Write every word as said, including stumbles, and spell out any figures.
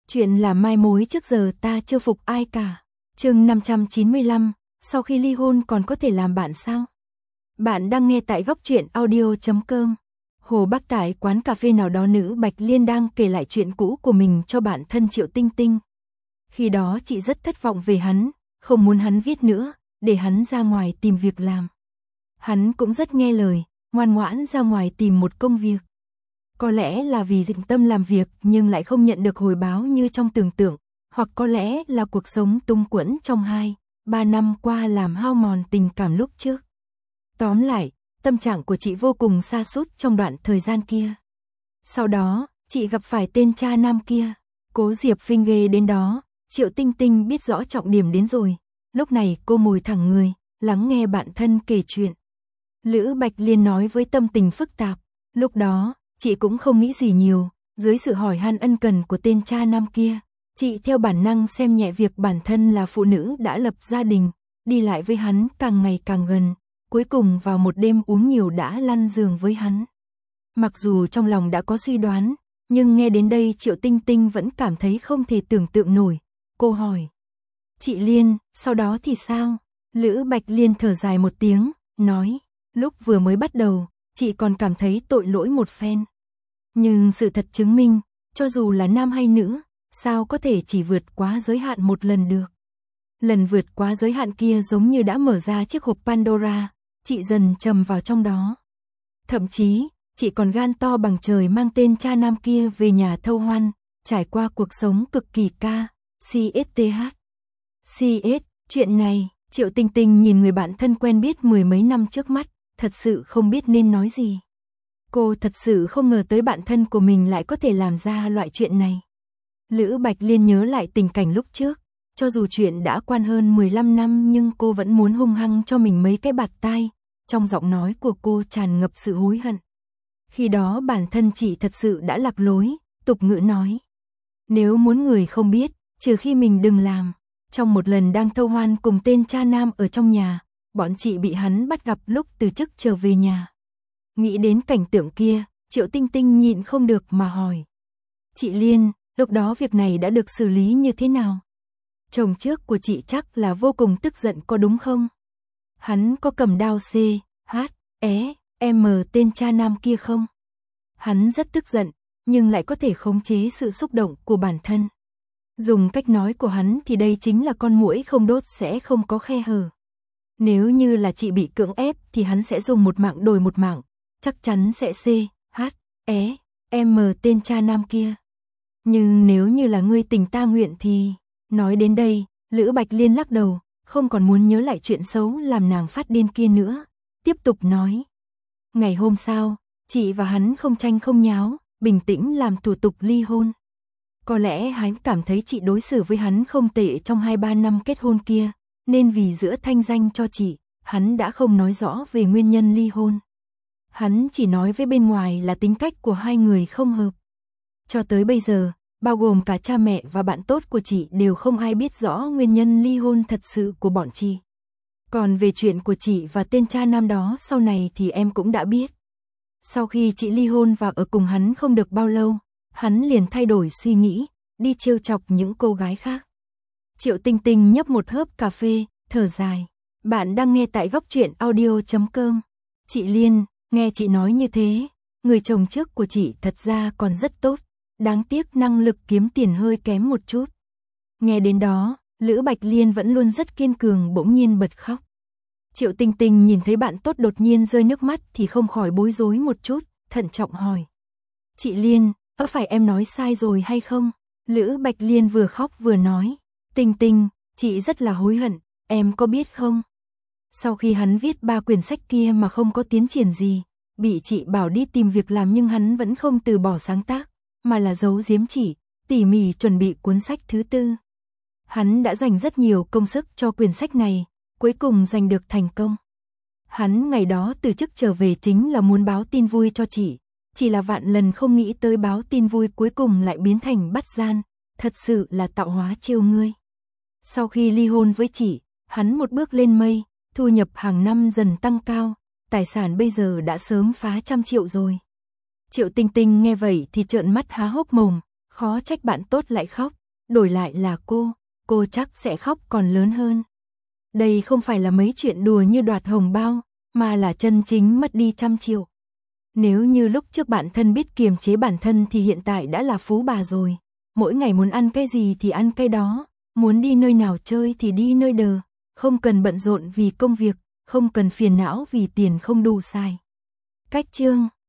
Chuyện là mai mối trước giờ ta chưa phục ai cả. Chương năm trăm chín mươi lăm, sau khi ly hôn còn có thể làm bạn sao? Bạn đang nghe tại góc truyện audio chấm com. Hồ Bắc tại quán cà phê nào đó, nữ Bạch Liên đang kể lại chuyện cũ của mình cho bạn thân Triệu Tinh Tinh. Khi đó chị rất thất vọng về hắn, không muốn hắn viết nữa, để hắn ra ngoài tìm việc làm. Hắn cũng rất nghe lời, ngoan ngoãn ra ngoài tìm một công việc. Có lẽ là vì dụng tâm làm việc nhưng lại không nhận được hồi báo như trong tưởng tượng, hoặc có lẽ là cuộc sống tung quẫn trong hai, ba năm qua làm hao mòn tình cảm lúc trước. Tóm lại, tâm trạng của chị vô cùng sa sút trong đoạn thời gian kia. Sau đó, chị gặp phải tên cha nam kia, Cố Diệp Vinh ghê đến đó, Triệu Tinh Tinh biết rõ trọng điểm đến rồi. Lúc này cô ngồi thẳng người, lắng nghe bạn thân kể chuyện. Lữ Bạch Liên nói với tâm tình phức tạp. Lúc đó, chị cũng không nghĩ gì nhiều, dưới sự hỏi han ân cần của tên cha nam kia, chị theo bản năng xem nhẹ việc bản thân là phụ nữ đã lập gia đình, đi lại với hắn càng ngày càng gần, cuối cùng vào một đêm uống nhiều đã lăn giường với hắn. Mặc dù trong lòng đã có suy đoán, nhưng nghe đến đây Triệu Tinh Tinh vẫn cảm thấy không thể tưởng tượng nổi. Cô hỏi: "Chị Liên, sau đó thì sao?" Lữ Bạch Liên thở dài một tiếng, nói: "Lúc vừa mới bắt đầu, chị còn cảm thấy tội lỗi một phen. Nhưng sự thật chứng minh, cho dù là nam hay nữ, sao có thể chỉ vượt quá giới hạn một lần được. Lần vượt quá giới hạn kia giống như đã mở ra chiếc hộp Pandora, chị dần trầm vào trong đó. Thậm chí, chị còn gan to bằng trời mang tên cha nam kia về nhà thâu hoan, trải qua cuộc sống cực kỳ ca, xê ét tê hát. xê ét, chuyện này, Triệu Tinh Tinh nhìn người bạn thân quen biết mười mấy năm trước mắt, thật sự không biết nên nói gì. Cô thật sự không ngờ tới bạn thân của mình lại có thể làm ra loại chuyện này. Lữ Bạch Liên nhớ lại tình cảnh lúc trước, cho dù chuyện đã qua hơn mười lăm năm nhưng cô vẫn muốn hung hăng cho mình mấy cái bạt tai, trong giọng nói của cô tràn ngập sự hối hận. Khi đó bản thân chị thật sự đã lạc lối, tục ngữ nói: nếu muốn người không biết, trừ khi mình đừng làm. Trong một lần đang thâu hoan cùng tên cha nam ở trong nhà, bọn chị bị hắn bắt gặp lúc từ chức trở về nhà. Nghĩ đến cảnh tượng kia, Triệu Tinh Tinh nhịn không được mà hỏi: "Chị Liên, lúc đó việc này đã được xử lý như thế nào? Chồng trước của chị chắc là vô cùng tức giận có đúng không? Hắn có cầm đao C, H, E, M tên cha nam kia không?" Hắn rất tức giận, nhưng lại có thể khống chế sự xúc động của bản thân. Dùng cách nói của hắn thì đây chính là con muỗi không đốt sẽ không có khe hở. Nếu như là chị bị cưỡng ép thì hắn sẽ dùng một mạng đổi một mạng, chắc chắn sẽ C, H, E, M tên cha nam kia. Nhưng nếu như là ngươi tình ta nguyện thì... Nói đến đây, Lữ Bạch Liên lắc đầu, không còn muốn nhớ lại chuyện xấu làm nàng phát điên kia nữa. Tiếp tục nói: ngày hôm sau, chị và hắn không tranh không nháo, bình tĩnh làm thủ tục ly hôn. Có lẽ hắn cảm thấy chị đối xử với hắn không tệ trong hai ba năm kết hôn kia, nên vì giữa thanh danh cho chị, hắn đã không nói rõ về nguyên nhân ly hôn. Hắn chỉ nói với bên ngoài là tính cách của hai người không hợp. Cho tới bây giờ, bao gồm cả cha mẹ và bạn tốt của chị đều không ai biết rõ nguyên nhân ly hôn thật sự của bọn chị. Còn về chuyện của chị và tên cha nam đó sau này thì em cũng đã biết. Sau khi chị ly hôn và ở cùng hắn không được bao lâu, hắn liền thay đổi suy nghĩ, đi trêu chọc những cô gái khác. Triệu Tinh Tinh nhấp một hớp cà phê, thở dài. Bạn đang nghe tại góc truyện audio chấm com. Chị Liên, nghe chị nói như thế, người chồng trước của chị thật ra còn rất tốt, đáng tiếc năng lực kiếm tiền hơi kém một chút. Nghe đến đó, Lữ Bạch Liên vẫn luôn rất kiên cường bỗng nhiên bật khóc. Triệu Tinh Tinh nhìn thấy bạn tốt đột nhiên rơi nước mắt thì không khỏi bối rối một chút, thận trọng hỏi: "Chị Liên, có phải em nói sai rồi hay không?" Lữ Bạch Liên vừa khóc vừa nói: "Tinh Tinh, chị rất là hối hận, em có biết không? Sau khi hắn viết ba quyển sách kia mà không có tiến triển gì, bị chị bảo đi tìm việc làm nhưng hắn vẫn không từ bỏ sáng tác, mà là giấu giếm chị, tỉ mỉ chuẩn bị cuốn sách thứ tư. Hắn đã dành rất nhiều công sức cho quyển sách này, cuối cùng giành được thành công. Hắn ngày đó từ chức trở về chính là muốn báo tin vui cho chị, chỉ là vạn lần không nghĩ tới báo tin vui cuối cùng lại biến thành bắt gian, thật sự là tạo hóa trêu ngươi. Sau khi ly hôn với chị, hắn một bước lên mây, thu nhập hàng năm dần tăng cao, tài sản bây giờ đã sớm phá trăm triệu rồi." Triệu Tinh Tinh nghe vậy thì trợn mắt há hốc mồm, khó trách bạn tốt lại khóc, đổi lại là cô, cô chắc sẽ khóc còn lớn hơn. Đây không phải là mấy chuyện đùa như đoạt hồng bao, mà là chân chính mất đi trăm triệu. Nếu như lúc trước bản thân biết kiềm chế bản thân thì hiện tại đã là phú bà rồi. Mỗi ngày muốn ăn cái gì thì ăn cái đó, muốn đi nơi nào chơi thì đi nơi đờ, không cần bận rộn vì công việc, không cần phiền não vì tiền không đủ xài. Cách chương